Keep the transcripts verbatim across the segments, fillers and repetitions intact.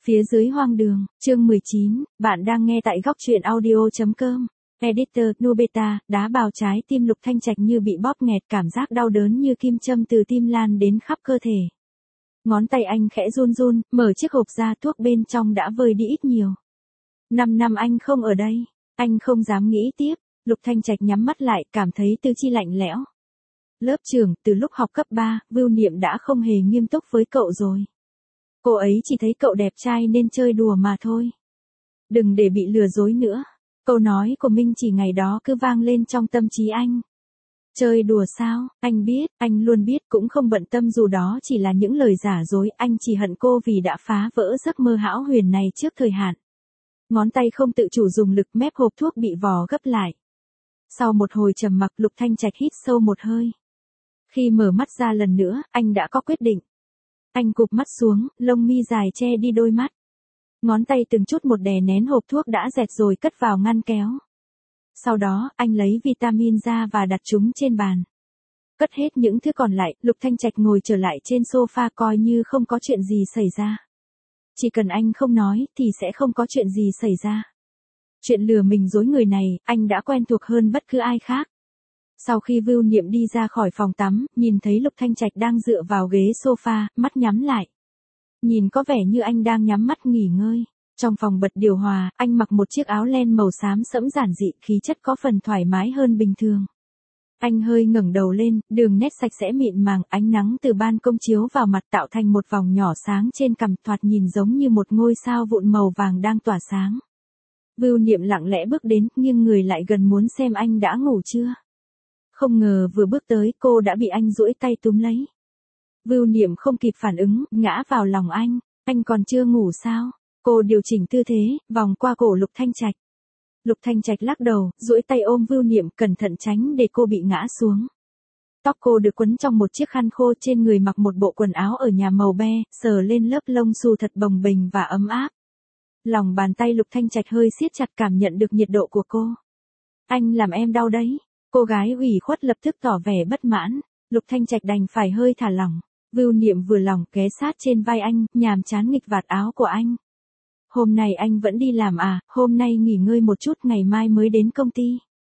Phía dưới hoang đường, chương mười chín, bạn đang nghe tại góc truyện audio.com. Editor, Nobeta, đá bào trái tim Lục Thanh Trạch như bị bóp nghẹt, cảm giác đau đớn như kim châm từ tim lan đến khắp cơ thể. Ngón tay anh khẽ run run, mở chiếc hộp ra, thuốc bên trong đã vơi đi ít nhiều. Năm năm anh không ở đây, anh không dám nghĩ tiếp. Lục Thanh Trạch nhắm mắt lại, cảm thấy tư chi lạnh lẽo. Lớp trưởng, từ lúc học cấp ba, Vưu Niệm đã không hề nghiêm túc với cậu rồi. Cô ấy chỉ thấy cậu đẹp trai nên chơi đùa mà thôi. Đừng để bị lừa dối nữa. Câu nói của Minh Chỉ ngày đó cứ vang lên trong tâm trí anh. Chơi đùa sao? Anh biết, anh luôn biết, cũng không bận tâm dù đó chỉ là những lời giả dối. Anh chỉ hận cô vì đã phá vỡ giấc mơ hão huyền này trước thời hạn. Ngón tay không tự chủ dùng lực, mép hộp thuốc bị vò gấp lại. Sau một hồi trầm mặc, Lục Thanh Trạch hít sâu một hơi. Khi mở mắt ra lần nữa, anh đã có quyết định. Anh cụp mắt xuống, lông mi dài che đi đôi mắt. Ngón tay từng chút một đè nén hộp thuốc đã dẹt rồi cất vào ngăn kéo. Sau đó, anh lấy vitamin ra và đặt chúng trên bàn. Cất hết những thứ còn lại, Lục Thanh Trạch ngồi trở lại trên sofa coi như không có chuyện gì xảy ra. Chỉ cần anh không nói, thì sẽ không có chuyện gì xảy ra. Chuyện lừa mình dối người này, anh đã quen thuộc hơn bất cứ ai khác. Sau khi Vưu Niệm đi ra khỏi phòng tắm, nhìn thấy Lục Thanh Trạch đang dựa vào ghế sofa, mắt nhắm lại. Nhìn có vẻ như anh đang nhắm mắt nghỉ ngơi. Trong phòng bật điều hòa, anh mặc một chiếc áo len màu xám sẫm giản dị, khí chất có phần thoải mái hơn bình thường. Anh hơi ngẩng đầu lên, đường nét sạch sẽ mịn màng, ánh nắng từ ban công chiếu vào mặt tạo thành một vòng nhỏ sáng trên cằm, thoạt nhìn giống như một ngôi sao vụn màu vàng đang tỏa sáng. Vưu Niệm lặng lẽ bước đến, nghiêng người lại gần muốn xem anh đã ngủ chưa. Không ngờ vừa bước tới, cô đã bị anh duỗi tay túm lấy. Vưu Niệm không kịp phản ứng, ngã vào lòng anh. Anh còn chưa ngủ sao? Cô điều chỉnh tư thế, vòng qua cổ Lục Thanh Trạch. Lục Thanh Trạch lắc đầu, duỗi tay ôm Vưu Niệm, cẩn thận tránh để cô bị ngã xuống. Tóc cô được quấn trong một chiếc khăn khô, trên người mặc một bộ quần áo ở nhà màu be, sờ lên lớp lông xù thật bồng bềnh và ấm áp. Lòng bàn tay Lục Thanh Trạch hơi siết chặt, cảm nhận được nhiệt độ của cô. Anh làm em đau đấy. Cô gái ủy khuất lập tức tỏ vẻ bất mãn. Lục Thanh Trạch đành phải hơi thả lỏng. Vưu Niệm vừa lòng ghé sát trên vai anh, nhàm chán nghịch vạt áo của anh. Hôm nay anh vẫn đi làm à? Hôm nay nghỉ ngơi một chút, ngày mai mới đến công ty.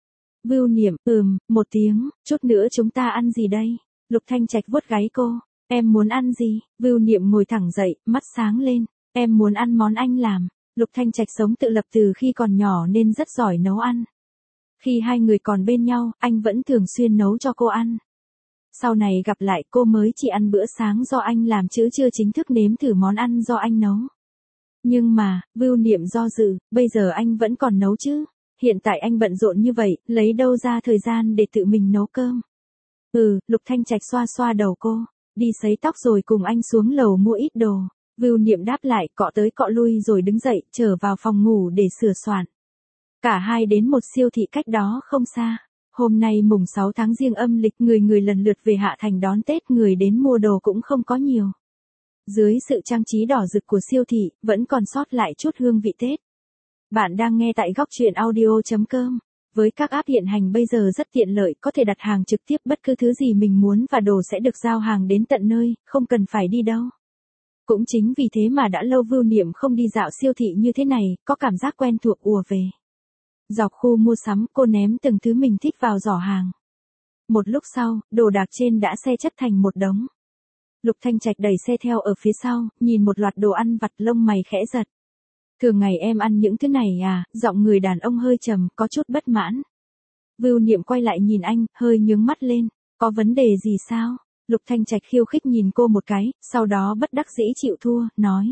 Vưu Niệm, ừm, một tiếng, chút nữa chúng ta ăn gì đây? Lục Thanh Trạch vuốt gáy cô. Em muốn ăn gì? Vưu Niệm ngồi thẳng dậy, mắt sáng lên. Em muốn ăn món anh làm. Lục Thanh Trạch sống tự lập từ khi còn nhỏ nên rất giỏi nấu ăn. Khi hai người còn bên nhau, anh vẫn thường xuyên nấu cho cô ăn. Sau này gặp lại, cô mới chỉ ăn bữa sáng do anh làm chứ chưa chính thức nếm thử món ăn do anh nấu. Nhưng mà, Vưu Niệm do dự, bây giờ anh vẫn còn nấu chứ. Hiện tại anh bận rộn như vậy, lấy đâu ra thời gian để tự mình nấu cơm. Ừ, Lục Thanh Trạch xoa xoa đầu cô, đi sấy tóc rồi cùng anh xuống lầu mua ít đồ. Vưu Niệm đáp lại, cọ tới cọ lui rồi đứng dậy, trở vào phòng ngủ để sửa soạn. Cả hai đến một siêu thị cách đó không xa. Hôm nay mùng sáu tháng Giêng âm lịch, người người lần lượt về Hạ Thành đón Tết, người đến mua đồ cũng không có nhiều. Dưới sự trang trí đỏ rực của siêu thị, vẫn còn sót lại chút hương vị Tết. Bạn đang nghe tại góc truyện audio.com. Với các app hiện hành bây giờ rất tiện lợi, có thể đặt hàng trực tiếp bất cứ thứ gì mình muốn và đồ sẽ được giao hàng đến tận nơi, không cần phải đi đâu. Cũng chính vì thế mà đã lâu Vưu Niệm không đi dạo siêu thị như thế này, có cảm giác quen thuộc ùa về. Dọc khu mua sắm, cô ném từng thứ mình thích vào giỏ hàng. Một lúc sau, đồ đạc trên đã xe chất thành một đống. Lục Thanh Trạch đẩy xe theo ở phía sau, nhìn một loạt đồ ăn vặt, lông mày khẽ giật. Thường ngày em ăn những thứ này à? Giọng người đàn ông hơi trầm, có chút bất mãn. Vưu Niệm quay lại nhìn anh, hơi nhướng mắt lên. Có vấn đề gì sao? Lục Thanh Trạch khiêu khích nhìn cô một cái, sau đó bất đắc dĩ chịu thua, nói.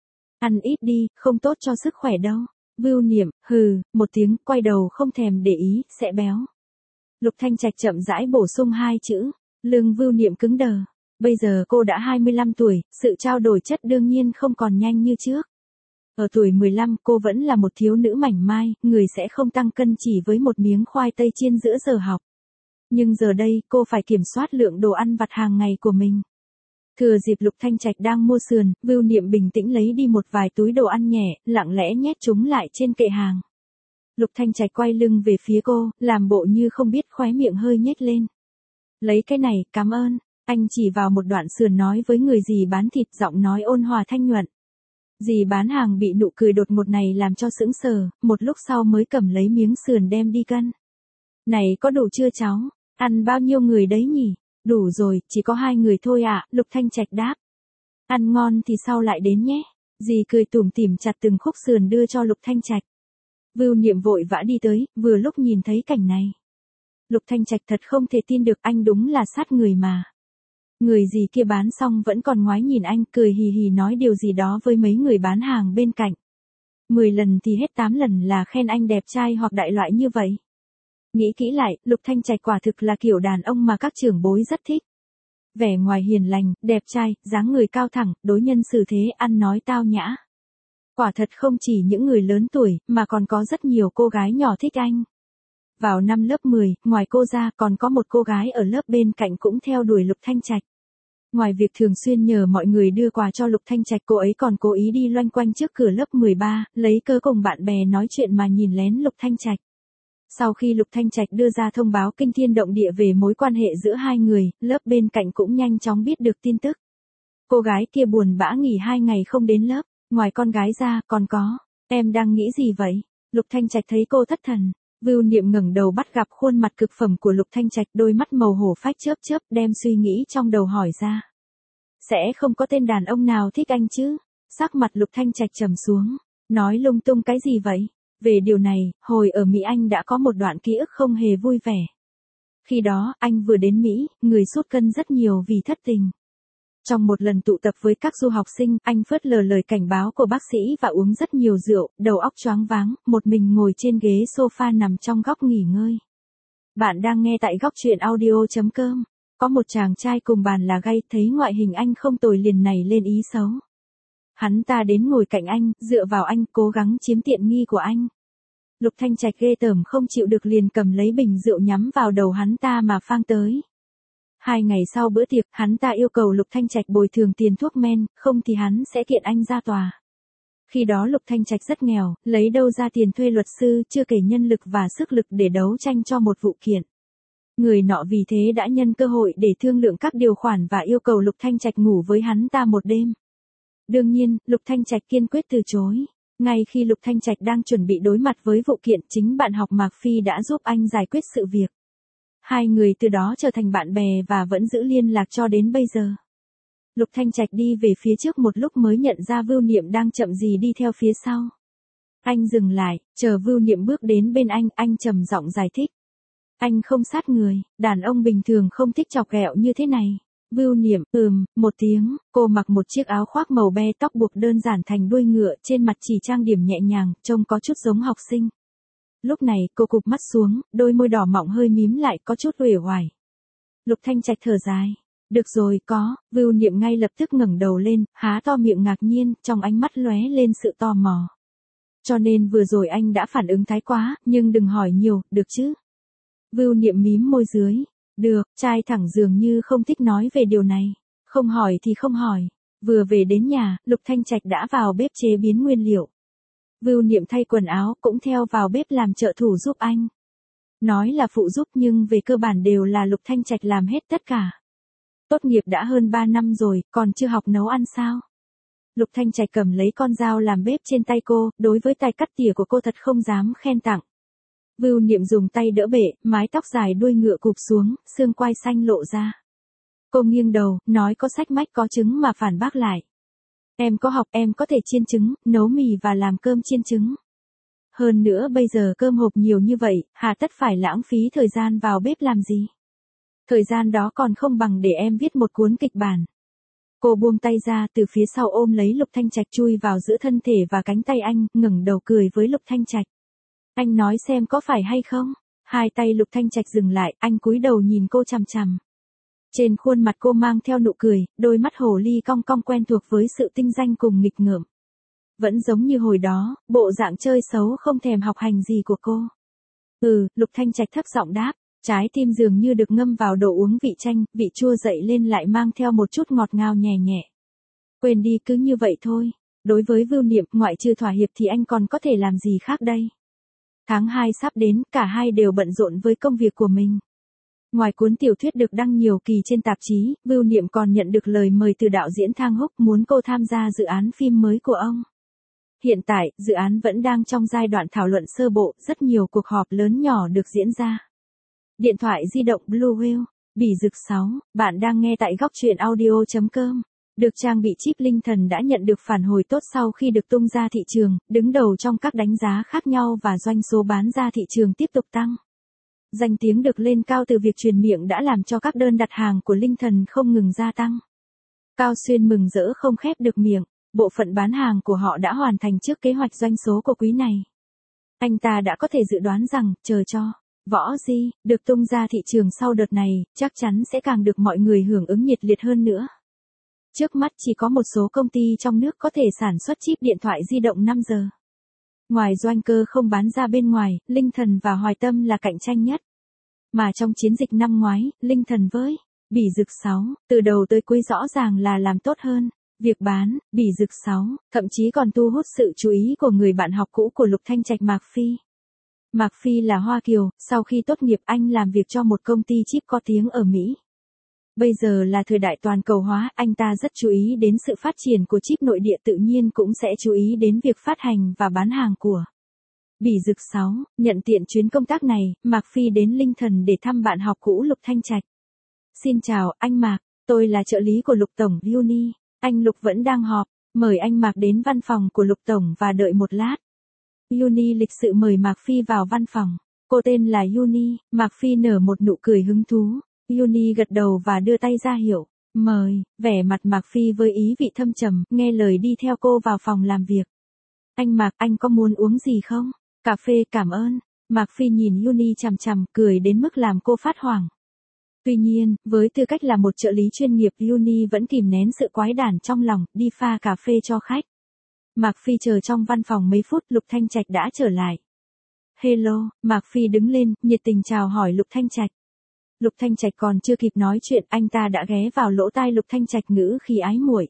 Ăn ít đi, không tốt cho sức khỏe đâu. Vưu Niệm, hừ, một tiếng, quay đầu không thèm để ý, sẽ béo. Lục Thanh Trạch chậm rãi bổ sung hai chữ. Lưng Vưu Niệm cứng đờ. Bây giờ cô đã hai mươi lăm tuổi, sự trao đổi chất đương nhiên không còn nhanh như trước. Ở tuổi mười lăm, cô vẫn là một thiếu nữ mảnh mai, người sẽ không tăng cân chỉ với một miếng khoai tây chiên giữa giờ học. Nhưng giờ đây, cô phải kiểm soát lượng đồ ăn vặt hàng ngày của mình. Thừa dịp Lục Thanh Trạch đang mua sườn, Vưu Niệm bình tĩnh lấy đi một vài túi đồ ăn nhẹ, lặng lẽ nhét chúng lại trên kệ hàng. Lục Thanh Trạch quay lưng về phía cô, làm bộ như không biết, khóe miệng hơi nhếch lên. Lấy cái này, cảm ơn. Anh chỉ vào một đoạn sườn nói với người gì bán thịt, giọng nói ôn hòa thanh nhuận. Dì bán hàng bị nụ cười đột ngột này làm cho sững sờ, một lúc sau mới cầm lấy miếng sườn đem đi cân. Này có đủ chưa cháu? Ăn bao nhiêu người đấy nhỉ? Đủ rồi, chỉ có hai người thôi ạ, Lục Thanh Trạch đáp. Ăn ngon thì sau lại đến nhé. Dì cười tủm tỉm chặt từng khúc sườn đưa cho Lục Thanh Trạch. Vưu Niệm vội vã đi tới, vừa lúc nhìn thấy cảnh này. Lục Thanh Trạch thật không thể tin được, anh đúng là sát người mà. Người gì kia bán xong vẫn còn ngoái nhìn anh, cười hì hì nói điều gì đó với mấy người bán hàng bên cạnh. Mười lần thì hết tám lần là khen anh đẹp trai hoặc đại loại như vậy. Nghĩ kỹ lại, Lục Thanh Trạch quả thực là kiểu đàn ông mà các trưởng bối rất thích. Vẻ ngoài hiền lành, đẹp trai, dáng người cao thẳng, đối nhân xử thế, ăn nói tao nhã. Quả thật không chỉ những người lớn tuổi, mà còn có rất nhiều cô gái nhỏ thích anh. Vào năm lớp mười, ngoài cô ra còn có một cô gái ở lớp bên cạnh cũng theo đuổi Lục Thanh Trạch. Ngoài việc thường xuyên nhờ mọi người đưa quà cho Lục Thanh Trạch, cô ấy còn cố ý đi loanh quanh trước cửa lớp mười ba, lấy cớ cùng bạn bè nói chuyện mà nhìn lén Lục Thanh Trạch. Sau khi Lục Thanh Trạch đưa ra thông báo kinh thiên động địa về mối quan hệ giữa hai người, lớp bên cạnh cũng nhanh chóng biết được tin tức. Cô gái kia buồn bã nghỉ hai ngày không đến lớp, ngoài con gái ra còn có, em đang nghĩ gì vậy? Lục Thanh Trạch thấy cô thất thần. Vưu Niệm ngẩng đầu bắt gặp khuôn mặt cực phẩm của Lục Thanh Trạch, đôi mắt màu hổ phách chớp chớp, đem suy nghĩ trong đầu hỏi ra. Sẽ không có tên đàn ông nào thích anh chứ? Sắc mặt Lục Thanh Trạch trầm xuống, nói lung tung cái gì vậy? Về điều này, hồi ở Mỹ anh đã có một đoạn ký ức không hề vui vẻ. Khi đó, anh vừa đến Mỹ, người sút cân rất nhiều vì thất tình. Trong một lần tụ tập với các du học sinh, anh phớt lờ lời cảnh báo của bác sĩ và uống rất nhiều rượu, đầu óc choáng váng, một mình ngồi trên ghế sofa nằm trong góc nghỉ ngơi. Bạn đang nghe tại góc truyện audio chấm com. Có một chàng trai cùng bàn là gay, thấy ngoại hình anh không tồi liền nảy lên ý xấu. Hắn ta đến ngồi cạnh anh, dựa vào anh, cố gắng chiếm tiện nghi của anh. Lục Thanh Trạch ghê tởm không chịu được liền cầm lấy bình rượu nhắm vào đầu hắn ta mà phang tới. Hai ngày sau bữa tiệc, hắn ta yêu cầu Lục Thanh Trạch bồi thường tiền thuốc men, không thì hắn sẽ kiện anh ra tòa. Khi đó Lục Thanh Trạch rất nghèo, lấy đâu ra tiền thuê luật sư, chưa kể nhân lực và sức lực để đấu tranh cho một vụ kiện. Người nọ vì thế đã nhân cơ hội để thương lượng các điều khoản và yêu cầu Lục Thanh Trạch ngủ với hắn ta một đêm. Đương nhiên, Lục Thanh Trạch kiên quyết từ chối. Ngay khi Lục Thanh Trạch đang chuẩn bị đối mặt với vụ kiện, chính bạn học Mạc Phi đã giúp anh giải quyết sự việc. Hai người từ đó trở thành bạn bè và vẫn giữ liên lạc cho đến bây giờ. Lục Thanh Trạch đi về phía trước một lúc mới nhận ra Vưu Niệm đang chậm gì đi theo phía sau. Anh dừng lại, chờ Vưu Niệm bước đến bên anh, anh trầm giọng giải thích. Anh không sát người, đàn ông bình thường không thích chọc ghẹo như thế này. Vưu Niệm, ừm, một tiếng, cô mặc một chiếc áo khoác màu be, tóc buộc đơn giản thành đuôi ngựa, trên mặt chỉ trang điểm nhẹ nhàng, trông có chút giống học sinh. Lúc này, cô cụp mắt xuống, đôi môi đỏ mọng hơi mím lại, có chút uể oải. Lục Thanh Trạch thở dài. Được rồi, có, Vưu Niệm ngay lập tức ngẩng đầu lên, há to miệng ngạc nhiên, trong ánh mắt lóe lên sự tò mò. Cho nên vừa rồi anh đã phản ứng thái quá, nhưng đừng hỏi nhiều, được chứ? Vưu Niệm mím môi dưới. Được, trai thẳng dường như không thích nói về điều này. Không hỏi thì không hỏi. Vừa về đến nhà, Lục Thanh Trạch đã vào bếp chế biến nguyên liệu. Vưu Niệm thay quần áo, cũng theo vào bếp làm trợ thủ giúp anh. Nói là phụ giúp nhưng về cơ bản đều là Lục Thanh Trạch làm hết tất cả. Tốt nghiệp đã hơn ba năm rồi, còn chưa học nấu ăn sao? Lục Thanh Trạch cầm lấy con dao làm bếp trên tay cô, đối với tay cắt tỉa của cô thật không dám khen tặng. Vưu Niệm dùng tay đỡ bể, mái tóc dài đuôi ngựa cụp xuống, xương quai xanh lộ ra. Cô nghiêng đầu, nói có sách mách có trứng mà phản bác lại. Em có học, em có thể chiên trứng, nấu mì và làm cơm chiên trứng. Hơn nữa bây giờ cơm hộp nhiều như vậy, hà tất phải lãng phí thời gian vào bếp làm gì? Thời gian đó còn không bằng để em viết một cuốn kịch bản. Cô buông tay ra, từ phía sau ôm lấy Lục Thanh Trạch chui vào giữa thân thể và cánh tay anh, ngẩng đầu cười với Lục Thanh Trạch. Anh nói xem có phải hay không? Hai tay Lục Thanh Trạch dừng lại, anh cúi đầu nhìn cô chằm chằm. Trên khuôn mặt cô mang theo nụ cười, đôi mắt hồ ly cong cong quen thuộc với sự tinh danh cùng nghịch ngợm. Vẫn giống như hồi đó, bộ dạng chơi xấu không thèm học hành gì của cô. Ừ, Lục Thanh Trạch thấp giọng đáp, trái tim dường như được ngâm vào đồ uống vị chanh, vị chua dậy lên lại mang theo một chút ngọt ngào nhẹ nhẹ. Quên đi, cứ như vậy thôi. Đối với Vưu Niệm, ngoại trừ thỏa hiệp thì anh còn có thể làm gì khác đây? Tháng hai sắp đến, cả hai đều bận rộn với công việc của mình. Ngoài cuốn tiểu thuyết được đăng nhiều kỳ trên tạp chí, Vưu Niệm còn nhận được lời mời từ đạo diễn Thang Húc muốn cô tham gia dự án phim mới của ông. Hiện tại, dự án vẫn đang trong giai đoạn thảo luận sơ bộ, rất nhiều cuộc họp lớn nhỏ được diễn ra. Điện thoại di động Blue Whale, Bỉ Dực sáu, bạn đang nghe tại góc truyện audio chấm com. Được trang bị chip linh thần đã nhận được phản hồi tốt sau khi được tung ra thị trường, đứng đầu trong các đánh giá khác nhau và doanh số bán ra thị trường tiếp tục tăng. Danh tiếng được lên cao từ việc truyền miệng đã làm cho các đơn đặt hàng của linh thần không ngừng gia tăng. Cao Xuyên mừng rỡ không khép được miệng, bộ phận bán hàng của họ đã hoàn thành trước kế hoạch doanh số của quý này. Anh ta đã có thể dự đoán rằng, chờ cho Võ Di được tung ra thị trường sau đợt này, chắc chắn sẽ càng được mọi người hưởng ứng nhiệt liệt hơn nữa. Trước mắt chỉ có một số công ty trong nước có thể sản xuất chip điện thoại di động năm giờ. Ngoài Doanh Cơ không bán ra bên ngoài, Linh Thần và Hoài Tâm là cạnh tranh nhất. Mà trong chiến dịch năm ngoái, Linh Thần với Bỉ Dực sáu, từ đầu tới cuối rõ ràng là làm tốt hơn. Việc bán Bỉ Dực sáu, thậm chí còn thu hút sự chú ý của người bạn học cũ của Lục Thanh Trạch Mạc Phi. Mạc Phi là Hoa Kiều, sau khi tốt nghiệp anh làm việc cho một công ty chip có tiếng ở Mỹ. Bây giờ là thời đại toàn cầu hóa, anh ta rất chú ý đến sự phát triển của chip nội địa, tự nhiên cũng sẽ chú ý đến việc phát hành và bán hàng của Bỉ Dực sáu. Nhận tiện chuyến công tác này, Mạc Phi đến Linh Thần để thăm bạn học cũ Lục Thanh Trạch. Xin chào, anh Mạc, tôi là trợ lý của Lục Tổng Uni. Anh Lục vẫn đang họp, mời anh Mạc đến văn phòng của Lục Tổng và đợi một lát. Uni lịch sự mời Mạc Phi vào văn phòng. Cô tên là Uni, Mạc Phi nở một nụ cười hứng thú. Uni gật đầu và đưa tay ra hiệu, mời, vẻ mặt Mạc Phi với ý vị thâm trầm, nghe lời đi theo cô vào phòng làm việc. Anh Mạc, anh có muốn uống gì không? Cà phê, cảm ơn. Mạc Phi nhìn Uni chằm chằm, cười đến mức làm cô phát hoảng. Tuy nhiên, với tư cách là một trợ lý chuyên nghiệp, Uni vẫn kìm nén sự quái đản trong lòng, đi pha cà phê cho khách. Mạc Phi chờ trong văn phòng mấy phút, Lục Thanh Trạch đã trở lại. Hello, Mạc Phi đứng lên, nhiệt tình chào hỏi Lục Thanh Trạch. Lục Thanh Trạch còn chưa kịp nói chuyện, anh ta đã ghé vào lỗ tai Lục Thanh Trạch ngữ khi ái muội.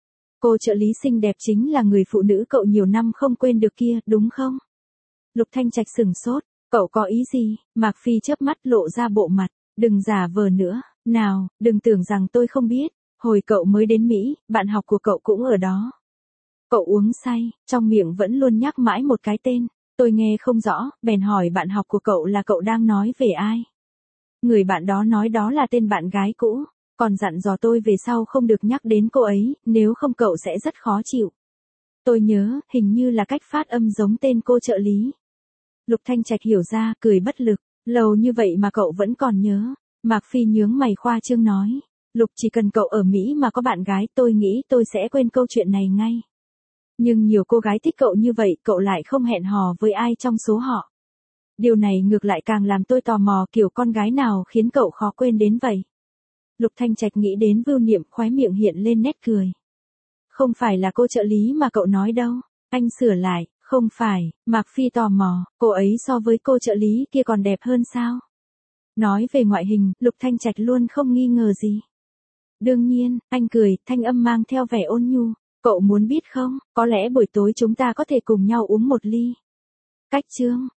Cô trợ lý xinh đẹp chính là người phụ nữ cậu nhiều năm không quên được kia, đúng không? Lục Thanh Trạch sửng sốt, cậu có ý gì? Mạc Phi chớp mắt lộ ra bộ mặt, đừng giả vờ nữa, nào, đừng tưởng rằng tôi không biết, hồi cậu mới đến Mỹ, bạn học của cậu cũng ở đó. Cậu uống say, trong miệng vẫn luôn nhắc mãi một cái tên, tôi nghe không rõ, bèn hỏi bạn học của cậu là cậu đang nói về ai? Người bạn đó nói đó là tên bạn gái cũ, còn dặn dò tôi về sau không được nhắc đến cô ấy, nếu không cậu sẽ rất khó chịu. Tôi nhớ, hình như là cách phát âm giống tên cô trợ lý. Lục Thanh Trạch hiểu ra, cười bất lực, lâu như vậy mà cậu vẫn còn nhớ. Mạc Phi nhướng mày khoa trương nói, Lục, chỉ cần cậu ở Mỹ mà có bạn gái, tôi nghĩ tôi sẽ quên câu chuyện này ngay. Nhưng nhiều cô gái thích cậu như vậy, cậu lại không hẹn hò với ai trong số họ. Điều này ngược lại càng làm tôi tò mò, kiểu con gái nào khiến cậu khó quên đến vậy. Lục Thanh Trạch nghĩ đến Vưu Niệm, khóe miệng hiện lên nét cười. Không phải là cô trợ lý mà cậu nói đâu. Anh sửa lại, không phải. Mạc Phi tò mò, cô ấy so với cô trợ lý kia còn đẹp hơn sao? Nói về ngoại hình, Lục Thanh Trạch luôn không nghi ngờ gì. Đương nhiên, anh cười, thanh âm mang theo vẻ ôn nhu. Cậu muốn biết không, có lẽ buổi tối chúng ta có thể cùng nhau uống một ly. Cách chương,